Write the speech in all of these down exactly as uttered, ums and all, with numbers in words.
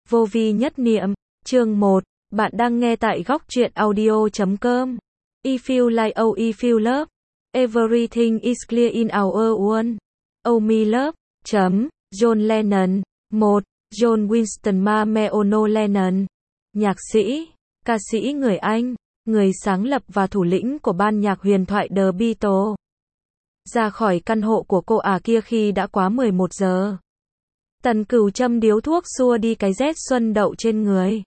Vô vi nhất niệm, chương một, bạn đang nghe tại góc truyện audio chấm com. If you like oh if you love, everything is clear in our world. Oh me love, chấm, John Lennon. một. John Winston Mameono Lennon. Nhạc sĩ, ca sĩ người Anh, người sáng lập và thủ lĩnh của ban nhạc huyền thoại The Beatles. Ra khỏi căn hộ của cô ả kia khi đã quá mười một giờ. Tần Cửu châm điếu thuốc xua đi cái rét xuân đậu trên người.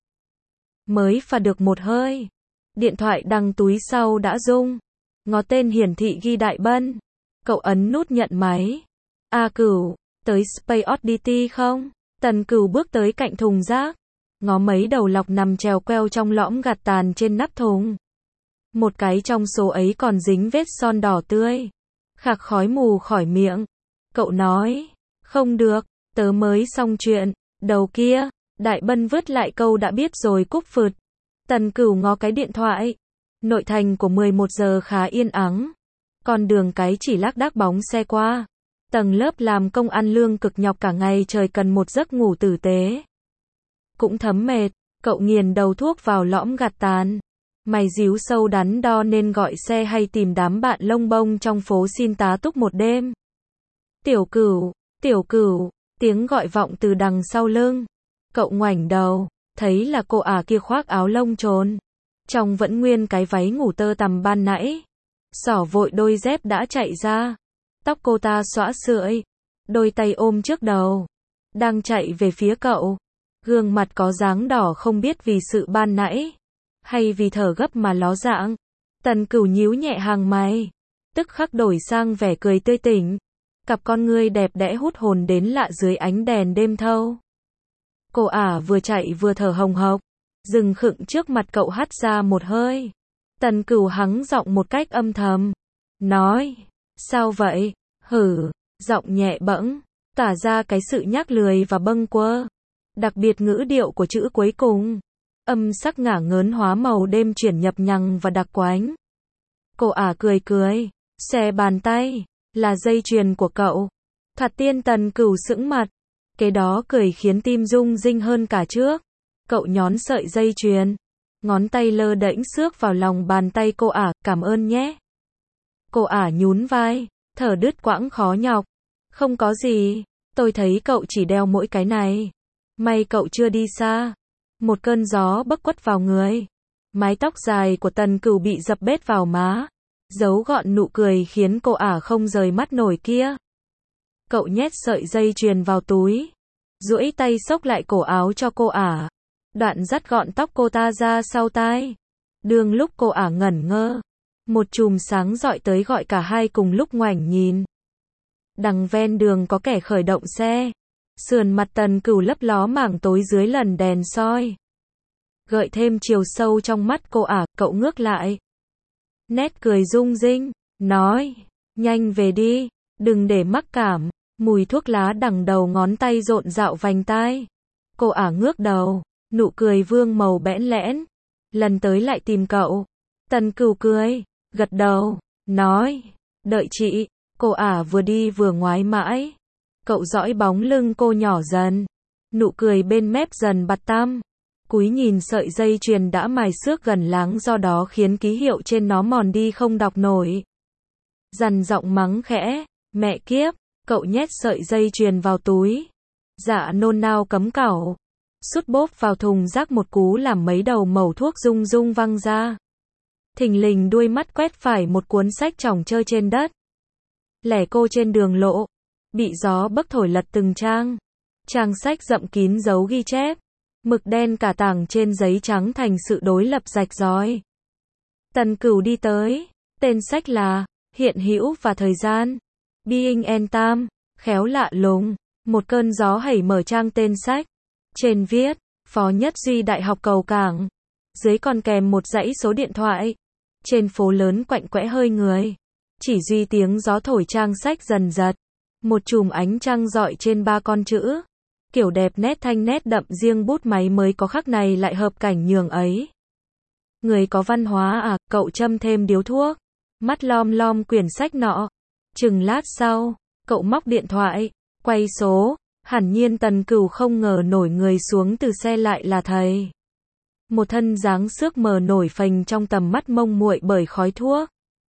Mới phà được một hơi. Điện thoại đằng túi sau đã rung. Ngó tên hiển thị ghi Đại Bân. Cậu ấn nút nhận máy. A Cửu, tới Space Oddity không? Tần Cửu bước tới cạnh thùng rác. Ngó mấy đầu lọc nằm trèo queo trong lõm gạt tàn trên nắp thùng. Một cái trong số ấy còn dính vết son đỏ tươi. Khạc khói mù khỏi miệng. Cậu nói, không được, tớ mới xong chuyện. Đầu kia, Đại Bân vứt lại câu đã biết rồi cúp phượt. Tần Cửu ngó cái điện thoại. Nội thành của mười một giờ khá yên ắng. Con đường cái chỉ lác đác bóng xe qua. Tầng lớp làm công ăn lương cực nhọc cả ngày trời cần một giấc ngủ tử tế. Cũng thấm mệt, cậu nghiền đầu thuốc vào lõm gạt tàn. Mày díu sâu đắn đo nên gọi xe hay tìm đám bạn lông bông trong phố xin tá túc một đêm. Tiểu Cửu, Tiểu Cửu, tiếng gọi vọng từ đằng sau lưng. Cậu ngoảnh đầu, thấy là cô ả kia khoác áo lông trồn. Trong vẫn nguyên cái váy ngủ tơ tằm ban nãy. Xỏ vội đôi dép đã chạy ra. Tóc cô ta xõa sưởi. Đôi tay ôm trước đầu. Đang chạy về phía cậu. Gương mặt có dáng đỏ không biết vì sự ban nãy. Hay vì thở gấp mà ló dạng. Tần Cửu nhíu nhẹ hàng mày. Tức khắc đổi sang vẻ cười tươi tỉnh. Cặp con ngươi đẹp đẽ hút hồn đến lạ dưới ánh đèn đêm thâu. Cô ả vừa chạy vừa thở hồng hộc. Dừng khựng trước mặt cậu hắt ra một hơi. Tần Cửu hắng giọng một cách âm thầm. Nói, sao vậy? Hử, giọng nhẹ bẫng. Tả ra cái sự nhác lười và bâng quơ. Đặc biệt ngữ điệu của chữ cuối cùng. Âm sắc ngả ngớn hóa màu đêm chuyển nhập nhằng và đặc quánh. Cô ả cười cười. Xòe bàn tay. Là dây chuyền của cậu. Thoạt tiên Tần Cửu sững mặt. Cái đó cười khiến tim rung rinh hơn cả trước. Cậu nhón sợi dây chuyền. Ngón tay lơ đễnh xước vào lòng bàn tay cô ả, cảm ơn nhé. Cô ả nhún vai, thở đứt quãng khó nhọc. Không có gì, tôi thấy cậu chỉ đeo mỗi cái này. May cậu chưa đi xa. Một cơn gió bấc quất vào người. Mái tóc dài của Tần Cửu bị dập bết vào má. Giấu gọn nụ cười khiến cô ả không rời mắt nổi kia. Cậu nhét sợi dây chuyền vào túi. Duỗi tay xốc lại cổ áo cho cô ả. Đoạn dắt gọn tóc cô ta ra sau tai. Đương lúc cô ả ngẩn ngơ. Một chùm sáng rọi tới gọi cả hai cùng lúc ngoảnh nhìn. Đằng ven đường có kẻ khởi động xe. Sườn mặt Tần Cửu lấp ló mảng tối dưới lần đèn soi. Gợi thêm chiều sâu trong mắt cô ả, cậu ngước lại. Nét cười rung rinh, nói, nhanh về đi, đừng để mắc cảm. Mùi thuốc lá đằng đầu ngón tay rộn rạo vành tai. Cô ả ngước đầu, nụ cười vương màu bẽn lẽn. Lần tới lại tìm cậu. Tần Cửu cười, gật đầu, nói, đợi chị. Cô ả vừa đi vừa ngoái mãi. Cậu dõi bóng lưng cô nhỏ dần. Nụ cười bên mép dần bặt tăm. Cúi nhìn sợi dây chuyền đã mài xước gần láng do đó khiến ký hiệu trên nó mòn đi không đọc nổi. Dằn giọng mắng khẽ, mẹ kiếp. Cậu nhét sợi dây chuyền vào túi. Dạ nôn nao cấm cẩu. Sút bốp vào thùng rác một cú làm mấy đầu mẩu thuốc rung rung văng ra. Thình lình đuôi mắt quét phải một cuốn sách chỏng chơi trên đất. Lẻ cô trên đường lộ. Bị gió bấc thổi lật từng trang. Trang sách rậm kín dấu ghi chép. Mực đen cả tảng trên giấy trắng thành sự đối lập rạch ròi. Tần Cửu đi tới. Tên sách là Hiện hữu và thời gian. Being and Time. Khéo lạ lùng. Một cơn gió hẩy mở trang tên sách. Trên viết, Phó Nhất Duy Đại học Cầu Cảng. Dưới còn kèm một dãy số điện thoại. Trên phố lớn quạnh quẽ hơi người. Chỉ duy tiếng gió thổi trang sách dần giật. Một chùm ánh trăng rọi trên ba con chữ. Kiểu đẹp nét thanh nét đậm riêng bút máy mới có khắc này lại hợp cảnh nhường ấy. Người có văn hóa à, cậu châm thêm điếu thuốc. Mắt lom lom quyển sách nọ. Chừng lát sau, cậu móc điện thoại, quay số, Hẳn nhiên Tần Cửu không ngờ nổi người xuống từ xe lại là thầy. Một thân dáng xước mờ nổi phềnh trong tầm mắt mông muội bởi khói thuốc.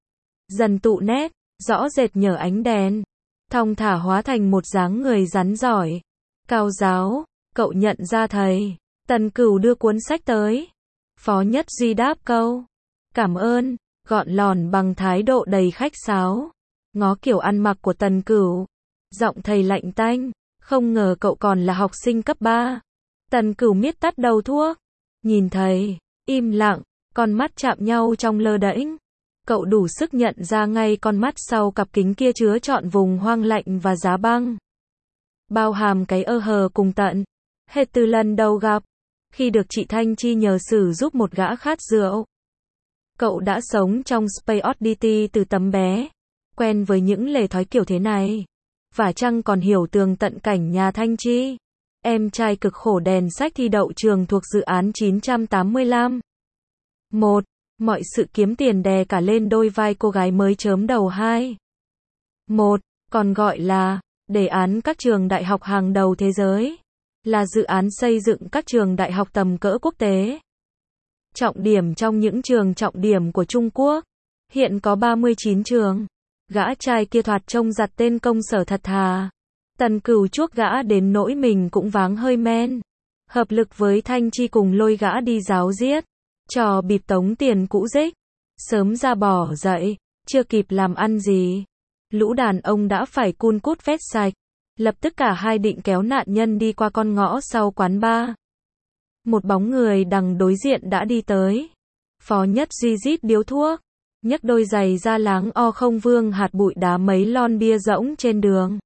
Dần tụ nét, rõ rệt nhờ ánh đèn. Thong thả hóa thành một dáng người rắn giỏi. Cao giáo, cậu nhận ra thầy. Tần Cửu đưa cuốn sách tới. Phó Nhất Duy đáp câu. Cảm ơn, gọn lòn bằng thái độ đầy khách sáo. Ngó kiểu ăn mặc của Tần Cửu. Giọng thầy lạnh tanh. Không ngờ cậu còn là học sinh cấp ba. Tần Cửu miết tắt đầu thuốc. Nhìn thầy, im lặng, con mắt chạm nhau trong lơ đễnh. Cậu đủ sức nhận ra ngay con mắt sau cặp kính kia chứa trọn vùng hoang lạnh và giá băng. Bao hàm cái ơ hờ cùng tận. Hệt từ lần đầu gặp, khi được chị Thanh Chi nhờ xử giúp một gã khát rượu. Cậu đã sống trong Space Oddity từ tấm bé, quen với những lề thói kiểu thế này. Và chăng còn hiểu tường tận cảnh nhà Thanh Chi, em trai cực khổ đèn sách thi đậu trường thuộc dự án chín trăm tám mươi lăm. một. Mọi sự kiếm tiền đè cả lên đôi vai cô gái mới chớm đầu hai. một. Còn gọi là đề án các trường đại học hàng đầu thế giới. Là dự án xây dựng các trường đại học tầm cỡ quốc tế. Trọng điểm trong những trường trọng điểm của Trung Quốc. Hiện có ba mươi chín trường. Gã trai kia thoạt trông giặt tên công sở thật thà. Tần Cửu chuốc gã đến nỗi mình cũng váng hơi men. Hợp lực với Thanh Chi cùng lôi gã đi giáo giết. Trò bịp tống tiền cũ dích. Sớm ra bỏ dậy, chưa kịp làm ăn gì. Lũ đàn ông đã phải cun cút vét sạch. Lập tức cả hai định kéo nạn nhân đi qua con ngõ sau quán bar. Một bóng người đằng đối diện đã đi tới. Phó Nhất Duy rít điếu thuốc. Nhấc đôi giày ra láng o không vương hạt bụi đá mấy lon bia rỗng trên đường.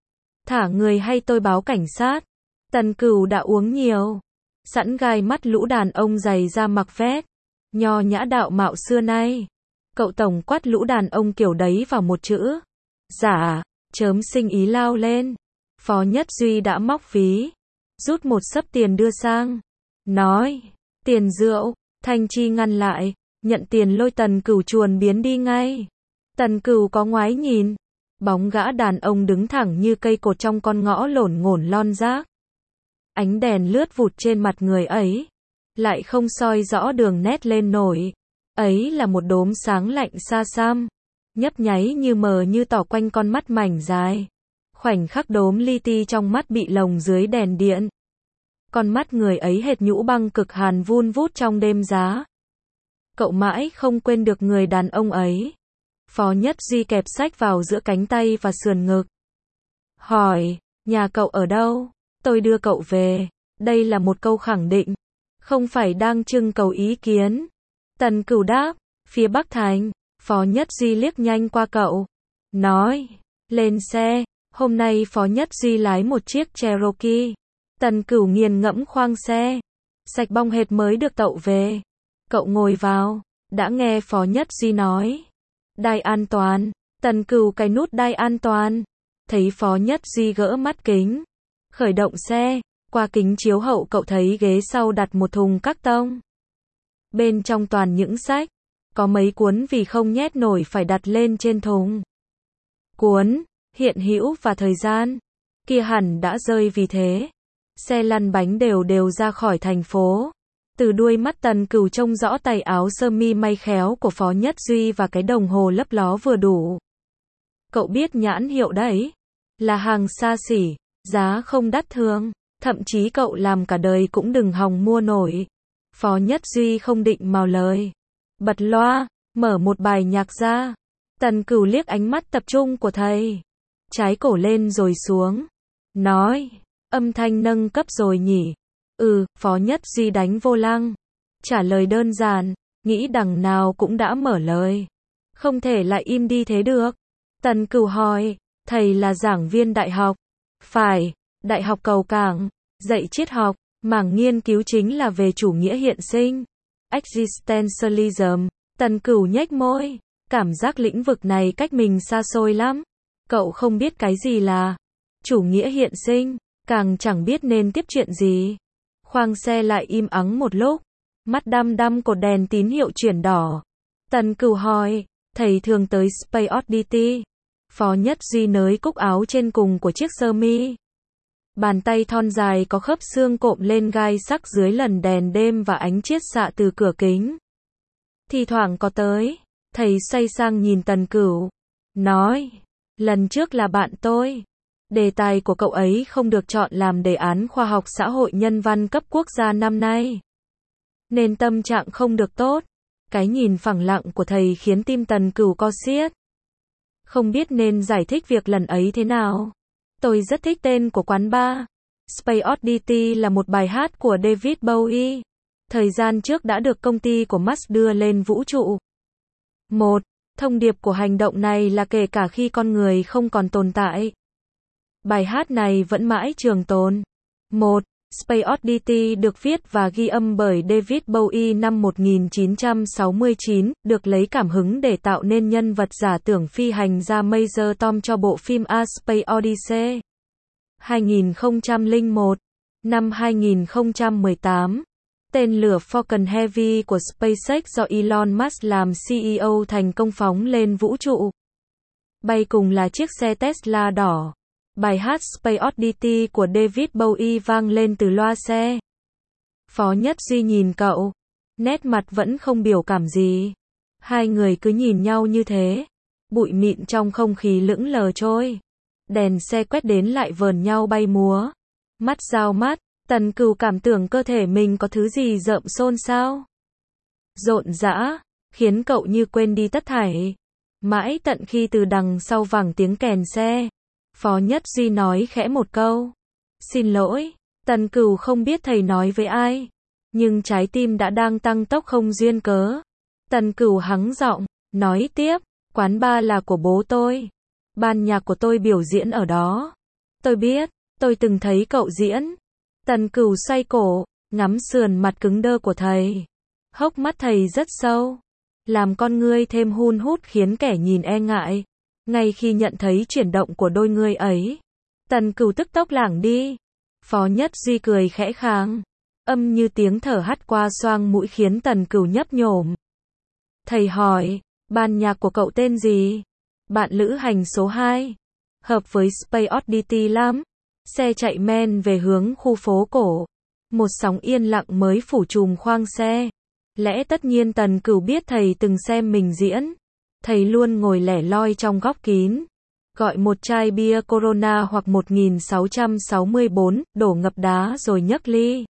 Thả người hay tôi báo cảnh sát. Tần Cửu đã uống nhiều. Sẵn gai mắt lũ đàn ông giày ra mặc vét. Nho nhã đạo mạo xưa nay. Cậu tổng quát lũ đàn ông kiểu đấy vào một chữ. Dạ, chớm sinh ý lao lên. Phó Nhất Duy đã móc ví. Rút một xấp tiền đưa sang. Nói, tiền rượu. Thanh Chi ngăn lại. Nhận tiền lôi Tần Cửu chuồn biến đi ngay. Tần Cửu có ngoái nhìn. Bóng gã đàn ông đứng thẳng như cây cột trong con ngõ lổn ngổn lon rác. Ánh đèn lướt vụt trên mặt người ấy. Lại không soi rõ đường nét lên nổi. Ấy là một đốm sáng lạnh xa xăm. Nhấp nháy như mờ như tỏ quanh con mắt mảnh dài. Khoảnh khắc đốm li ti trong mắt bị lồng dưới đèn điện. Con mắt người ấy hệt nhũ băng cực hàn vun vút trong đêm giá. Cậu mãi không quên được người đàn ông ấy. Phó Nhất Duy kẹp sách vào giữa cánh tay và sườn ngực. Hỏi, nhà cậu ở đâu? Tôi đưa cậu về. Đây là một câu khẳng định. Không phải đang trưng cầu ý kiến. Tần Cửu đáp, phía Bắc Thành. Phó Nhất Duy liếc nhanh qua cậu. Nói, lên xe. Hôm nay Phó Nhất Duy lái một chiếc Cherokee. Tần Cửu nghiền ngẫm khoang xe. Sạch bong hệt mới được tậu về. Cậu ngồi vào. Đã nghe Phó Nhất Duy nói. Đai an toàn. Tần Cửu cài nút đai an toàn. Thấy Phó Nhất Duy gỡ mắt kính. Khởi động xe. Qua kính chiếu hậu cậu thấy ghế sau đặt một thùng các tông. Bên trong toàn những sách. Có mấy cuốn vì không nhét nổi phải đặt lên trên thùng. Cuốn, hiện hữu và thời gian. Kia hẳn đã rơi vì thế. Xe lăn bánh đều đều ra khỏi thành phố. Từ đuôi mắt Tần Cửu trông rõ tay áo sơ mi may khéo của Phó Nhất Duy và cái đồng hồ lấp ló vừa đủ. Cậu biết nhãn hiệu đấy. Là hàng xa xỉ, giá không đắt thường. Thậm chí cậu làm cả đời cũng đừng hòng mua nổi. Phó Nhất Duy không định mào lời. Bật loa, mở một bài nhạc ra. Tần Cửu liếc ánh mắt tập trung của thầy. Trái cổ lên rồi xuống. Nói, âm thanh nâng cấp rồi nhỉ? Ừ, Phó Nhất Duy đánh vô lăng. Trả lời đơn giản, nghĩ đằng nào cũng đã mở lời. Không thể lại im đi thế được. Tần Cửu hỏi, thầy là giảng viên đại học. Phải, Đại học Cầu Cảng, dạy triết học, mảng nghiên cứu chính là về chủ nghĩa hiện sinh. Existentialism. Tần Cửu nhếch môi. Cảm giác lĩnh vực này cách mình xa xôi lắm. Cậu không biết cái gì là chủ nghĩa hiện sinh, càng chẳng biết nên tiếp chuyện gì. Khoang xe lại im ắng một lúc. Mắt đăm đăm cột đèn tín hiệu chuyển đỏ. Tần Cửu hỏi, thầy thường tới Space Oddity. Phó Nhất Duy nới cúc áo trên cùng của chiếc sơ mi. Bàn tay thon dài có khớp xương cộm lên gai sắc dưới lần đèn đêm và ánh chiết xạ từ cửa kính. Thì thoảng có tới, thầy xoay sang nhìn Tần Cửu, nói, lần trước là bạn tôi. Đề tài của cậu ấy không được chọn làm đề án khoa học xã hội nhân văn cấp quốc gia năm nay. Nên tâm trạng không được tốt. Cái nhìn phẳng lặng của thầy khiến tim Tần Cửu co xiết. Không biết nên giải thích việc lần ấy thế nào. Tôi rất thích tên của quán bar. Space Oddity là một bài hát của David Bowie. Thời gian trước đã được công ty của Musk đưa lên vũ trụ. Một, thông điệp của hành động này là kể cả khi con người không còn tồn tại, bài hát này vẫn mãi trường tồn. Một, Space Oddity được viết và ghi âm bởi David Bowie năm một nghìn chín trăm sáu mươi chín, được lấy cảm hứng để tạo nên nhân vật giả tưởng phi hành gia Major Tom cho bộ phim A Space Odyssey. hai nghìn không trăm lẻ một. Năm hai nghìn không trăm mười tám, tên lửa Falcon Heavy của SpaceX do Elon Musk làm xê e ô thành công phóng lên vũ trụ. Bay cùng là chiếc xe Tesla đỏ. Bài hát Space Oddity của David Bowie vang lên từ loa xe. Phó Nhất Duy nhìn cậu, nét mặt vẫn không biểu cảm gì. Hai người cứ nhìn nhau như thế. Bụi mịn trong không khí lững lờ trôi. Đèn xe quét đến lại vờn nhau bay múa. Mắt giao mắt, Tần Cửu cảm tưởng cơ thể mình có thứ gì rợm xôn xao. Rộn rã, khiến cậu như quên đi tất thảy. Mãi tận khi từ đằng sau vẳng tiếng kèn xe, Phó Nhất Duy nói khẽ một câu. Xin lỗi. Tần Cửu không biết thầy nói với ai. Nhưng trái tim đã đang tăng tốc không duyên cớ. Tần Cửu hắng giọng, nói tiếp. Quán bar là của bố tôi. Ban nhạc của tôi biểu diễn ở đó. Tôi biết, tôi từng thấy cậu diễn. Tần Cửu xoay cổ, ngắm sườn mặt cứng đơ của thầy. Hốc mắt thầy rất sâu. Làm con ngươi thêm hun hút khiến kẻ nhìn e ngại. Ngay khi nhận thấy chuyển động của đôi ngươi ấy, Tần Cửu tức tốc lảng đi. Phó Nhất Duy cười khẽ khàng, âm như tiếng thở hắt qua xoang mũi khiến Tần Cửu nhấp nhổm. Thầy hỏi, ban nhạc của cậu tên gì? Bạn lữ hành số hai. Hợp với Space Oddity lắm. Xe chạy men về hướng khu phố cổ. Một sóng yên lặng mới phủ trùm khoang xe. Lẽ tất nhiên Tần Cửu biết thầy từng xem mình diễn. Thầy luôn ngồi lẻ loi trong góc kín. Gọi một chai bia Corona hoặc một nghìn sáu trăm sáu mươi bốn, đổ ngập đá rồi nhấc ly.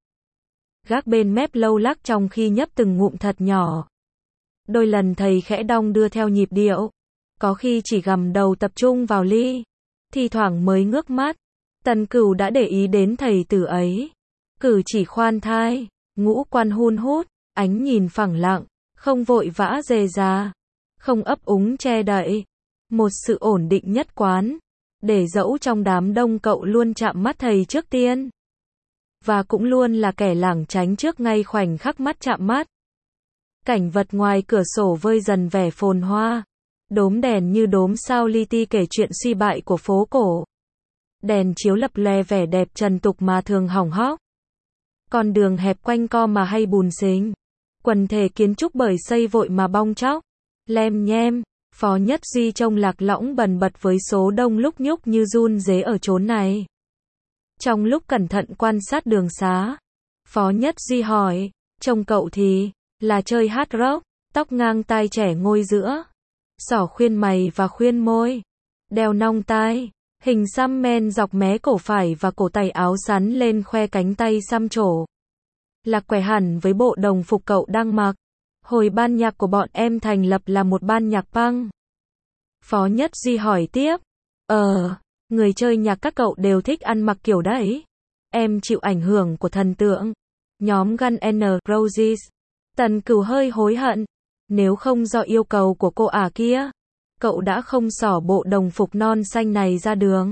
Gác bên mép lâu lắc trong khi nhấp từng ngụm thật nhỏ. Đôi lần thầy khẽ đong đưa theo nhịp điệu. Có khi chỉ gằm đầu tập trung vào ly. Thì thoảng mới ngước mắt. Tần Cửu đã để ý đến thầy từ ấy. Cử chỉ khoan thai, ngũ quan hun hút, ánh nhìn phẳng lặng, không vội vã rề rà, không ấp úng che đậy. Một sự ổn định nhất quán. Để dẫu trong đám đông cậu luôn chạm mắt thầy trước tiên. Và cũng luôn là kẻ lảng tránh trước ngay khoảnh khắc mắt chạm mắt. Cảnh vật ngoài cửa sổ vơi dần vẻ phồn hoa. Đốm đèn như đốm sao li ti kể chuyện suy bại của phố cổ. Đèn chiếu lập lòe vẻ đẹp trần tục mà thường hỏng hóc. Con đường hẹp quanh co mà hay bùn xình. Quần thể kiến trúc bởi xây vội mà bong tróc. Lem nhem. Phó Nhất Duy trông lạc lõng bần bật với số đông lúc nhúc như run rế ở chốn này. Trong lúc cẩn thận quan sát đường xá, Phó Nhất Duy hỏi, trông cậu thì, là chơi hard rock, tóc ngang tai trẻ ngôi giữa, xỏ khuyên mày và khuyên môi, đeo nong tai, hình xăm men dọc mé cổ phải và cổ tay áo sắn lên khoe cánh tay xăm trổ. Lạc quẻ hẳn với bộ đồng phục cậu đang mặc. Hồi ban nhạc của bọn em thành lập là một ban nhạc punk. Phó Nhất Duy hỏi tiếp. Ờ, người chơi nhạc các cậu đều thích ăn mặc kiểu đấy. Em chịu ảnh hưởng của thần tượng. Nhóm Guns N' Roses. Tần Cửu hơi hối hận. Nếu không do yêu cầu của cô ả kia, cậu đã không xỏ bộ đồng phục non xanh này ra đường.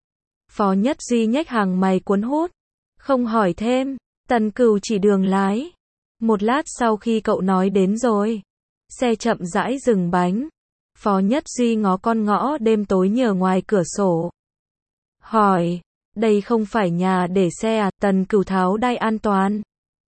Phó Nhất Duy nhếch hàng mày cuốn hút. Không hỏi thêm. Tần Cửu chỉ đường lái. Một lát sau khi cậu nói đến rồi, xe chậm rãi dừng bánh. Phó Nhất Duy ngó con ngõ đêm tối nhờ ngoài cửa sổ. Hỏi, đây không phải nhà để xe à? Tần Cửu tháo đai an toàn.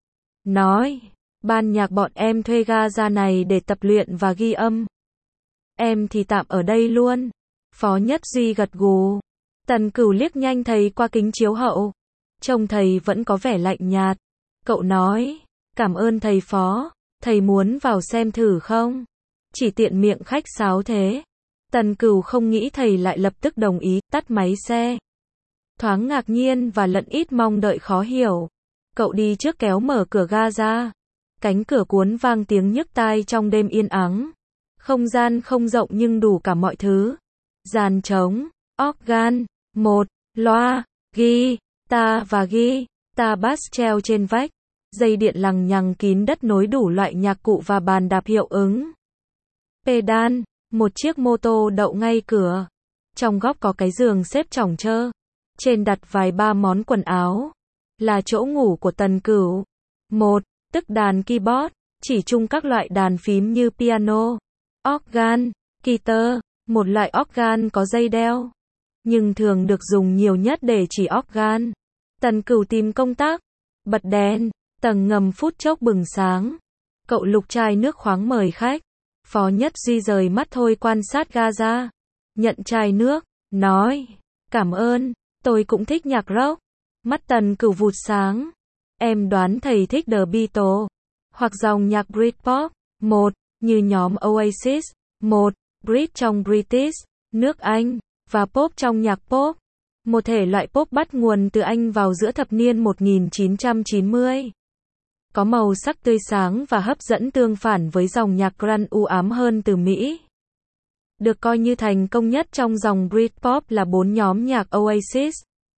Nói, ban nhạc bọn em thuê ga ra này để tập luyện và ghi âm. Em thì tạm ở đây luôn. Phó Nhất Duy gật gù. Tần Cửu liếc nhanh thầy qua kính chiếu hậu. Trông thầy vẫn có vẻ lạnh nhạt. Cậu nói, cảm ơn thầy Phó, thầy muốn vào xem thử không? Chỉ tiện miệng khách sáo thế. Tần Cửu không nghĩ thầy lại lập tức đồng ý, tắt máy xe. Thoáng ngạc nhiên và lẫn ít mong đợi khó hiểu. Cậu đi trước kéo mở cửa ga ra. Cánh cửa cuốn vang tiếng nhức tai trong đêm yên ắng. Không gian không rộng nhưng đủ cả mọi thứ. Dàn trống, organ, một, loa, ghi, ta và ghi, ta bass treo trên vách. Dây điện lằng nhằng kín đất nối đủ loại nhạc cụ và bàn đạp hiệu ứng. Pedal, một chiếc mô tô đậu ngay cửa. Trong góc có cái giường xếp chỏng chơ. Trên đặt vài ba món quần áo. Là chỗ ngủ của Tần Cửu. Một, tức đàn keyboard, chỉ chung các loại đàn phím như piano, organ, guitar, một loại organ có dây đeo. Nhưng thường được dùng nhiều nhất để chỉ organ. Tần Cửu tìm công tắc, bật đèn, tầng ngầm phút chốc bừng sáng. Cậu lục chai nước khoáng mời khách. Phó Nhất Duy rời mắt thôi quan sát ga ra. Nhận chai nước, nói, cảm ơn, tôi cũng thích nhạc rock. Mắt Tần Cửu vụt sáng. Em đoán thầy thích The Beatles, hoặc dòng nhạc Britpop, một, như nhóm Oasis, một, Brit trong British, nước Anh, và pop trong nhạc pop. Một thể loại pop bắt nguồn từ Anh vào giữa thập niên một nghìn chín trăm chín mươi. Có màu sắc tươi sáng và hấp dẫn tương phản với dòng nhạc grunge u ám hơn từ Mỹ. Được coi như thành công nhất trong dòng Britpop là bốn nhóm nhạc Oasis,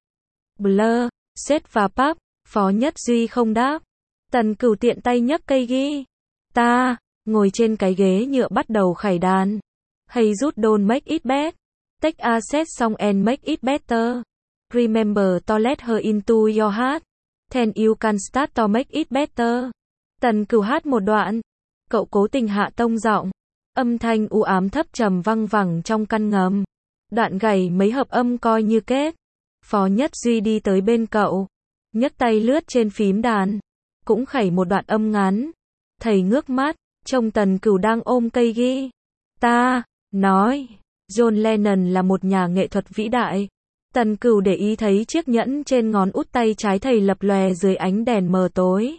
Blur, Set và Pop. Phó Nhất Duy không đáp. Tần Cửu tiện tay nhấc cây ghi. Ta, ngồi trên cái ghế nhựa bắt đầu khải đàn. Hey rút don't make it bad. Take a set song and make it better. Remember to let her into your heart. Then you can start to make it better. Tần Cửu hát một đoạn. Cậu cố tình hạ tông giọng. Âm thanh u ám thấp trầm văng vẳng trong căn ngầm. Đoạn gảy mấy hợp âm coi như kết. Phó Nhất Duy đi tới bên cậu. Nhấc tay lướt trên phím đàn. Cũng khảy một đoạn âm ngắn. Thầy ngước mắt. Trông Tần Cửu đang ôm cây ghi. Ta, nói. John Lennon là một nhà nghệ thuật vĩ đại. Tần Cửu để ý thấy chiếc nhẫn trên ngón út tay trái thầy lập lòe dưới ánh đèn mờ tối.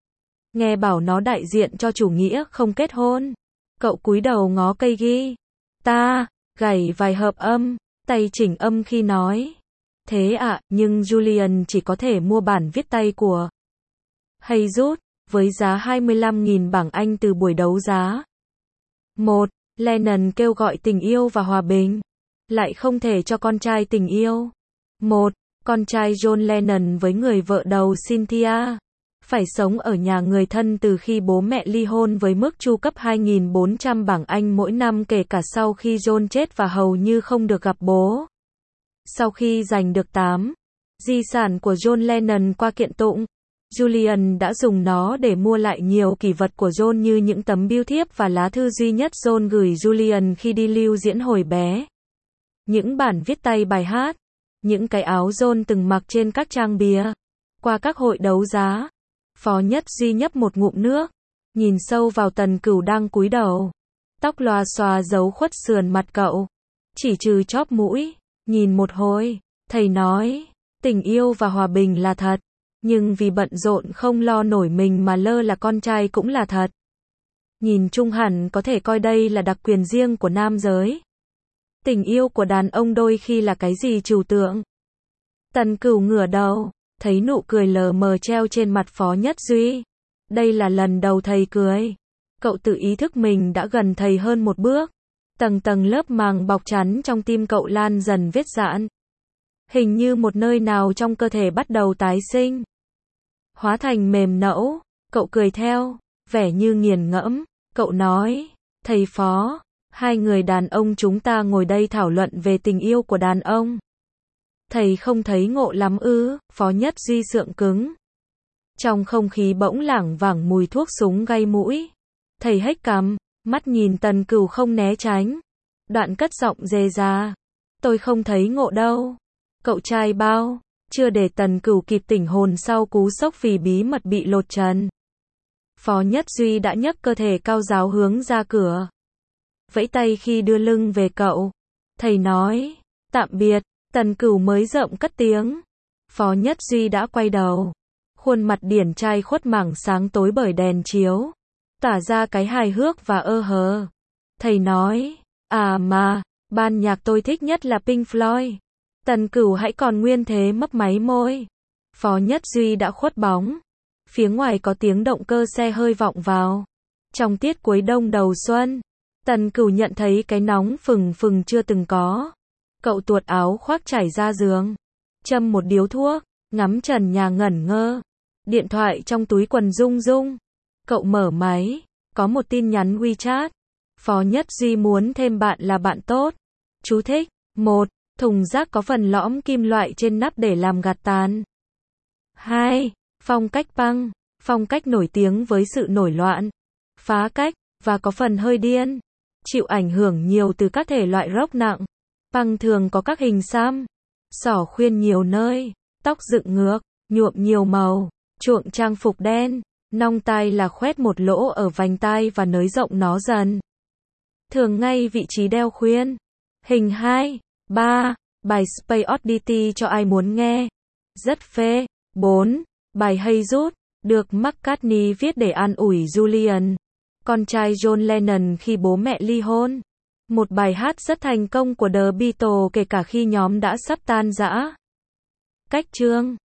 Nghe bảo nó đại diện cho chủ nghĩa không kết hôn. Cậu cúi đầu ngó cây ghi. Ta, gảy vài hợp âm, tay chỉnh âm khi nói. Thế ạ, à, nhưng Julian chỉ có thể mua bản viết tay của Hey Jude, với giá hai mươi lăm nghìn bảng Anh từ buổi đấu giá. một. Lennon kêu gọi tình yêu và hòa bình. Lại không thể cho con trai tình yêu. một. Con trai John Lennon với người vợ đầu Cynthia. Phải sống ở nhà người thân từ khi bố mẹ ly hôn với mức chu cấp hai nghìn bốn trăm bảng Anh mỗi năm kể cả sau khi John chết và hầu như không được gặp bố. Sau khi giành được tám di sản của John Lennon qua kiện tụng, Julian đã dùng nó để mua lại nhiều kỷ vật của John như những tấm bưu thiếp và lá thư duy nhất John gửi Julian khi đi lưu diễn hồi bé. Những bản viết tay bài hát, những cái áo John từng mặc trên các trang bìa, qua các hội đấu giá. Phó Nhất Duy nhấp một ngụm nước, nhìn sâu vào Tần Cửu đang cúi đầu. Tóc lòa xòa giấu khuất sườn mặt cậu, chỉ trừ chóp mũi. Nhìn một hồi, thầy nói, tình yêu và hòa bình là thật, nhưng vì bận rộn không lo nổi mình mà lơ là con trai cũng là thật. Nhìn chung hẳn có thể coi đây là đặc quyền riêng của nam giới. Tình yêu của đàn ông đôi khi là cái gì trừu tượng. Tần Cửu ngửa đầu, thấy nụ cười lờ mờ treo trên mặt Phó Nhất Duy. Đây là lần đầu thầy cười. Cậu tự ý thức mình đã gần thầy hơn một bước. Tầng tầng lớp màng bọc chắn trong tim cậu lan dần vết rạn. Hình như một nơi nào trong cơ thể bắt đầu tái sinh. Hóa thành mềm nẫu, cậu cười theo, vẻ như nghiền ngẫm. Cậu nói, thầy Phó, hai người đàn ông chúng ta ngồi đây thảo luận về tình yêu của đàn ông. Thầy không thấy ngộ lắm ư? Phó Nhất Duy sượng cứng. Trong không khí bỗng lảng vảng mùi thuốc súng gây mũi. Thầy hếch cằm, mắt nhìn Tần Cửu không né tránh. Đoạn cất giọng dè dà. Tôi không thấy ngộ đâu. Cậu trai bao. Chưa để Tần Cửu kịp tỉnh hồn sau cú sốc vì bí mật bị lột trần. Phó Nhất Duy đã nhấc cơ thể cao ráo hướng ra cửa. Vẫy tay khi đưa lưng về cậu. Thầy nói, tạm biệt. Tần Cửu mới rộng cất tiếng. Phó Nhất Duy đã quay đầu. Khuôn mặt điển trai khuất mảng sáng tối bởi đèn chiếu. Tỏa ra cái hài hước và ơ hờ. Thầy nói, à mà, ban nhạc tôi thích nhất là Pink Floyd. Tần Cửu hãy còn nguyên thế mấp máy môi. Phó Nhất Duy đã khuất bóng. Phía ngoài có tiếng động cơ xe hơi vọng vào. Trong tiết cuối đông đầu xuân, Tần Cửu nhận thấy cái nóng phừng phừng chưa từng có. Cậu tuột áo khoác trải ra giường, châm một điếu thuốc, ngắm trần nhà ngẩn ngơ. Điện thoại trong túi quần rung rung. Cậu mở máy, có một tin nhắn WeChat. Phó Nhất Duy muốn thêm bạn là bạn tốt. Chú thích: một. Thùng rác có phần lõm kim loại trên nắp để làm gạt tàn. hai. Phong cách punk, phong cách nổi tiếng với sự nổi loạn, phá cách, và có phần hơi điên. Chịu ảnh hưởng nhiều từ các thể loại rock nặng. Punk thường có các hình xăm, xỏ khuyên nhiều nơi, tóc dựng ngược, nhuộm nhiều màu, chuộng trang phục đen, nong tai là khoét một lỗ ở vành tai và nới rộng nó dần. Thường ngay vị trí đeo khuyên. Hình hai. ba. Bài Space Oddity cho ai muốn nghe. Rất phê. bốn. Bài Hey Jude, được McCartney viết để an ủi Julian, con trai John Lennon khi bố mẹ ly hôn. Một bài hát rất thành công của The Beatles kể cả khi nhóm đã sắp tan rã. Cách chương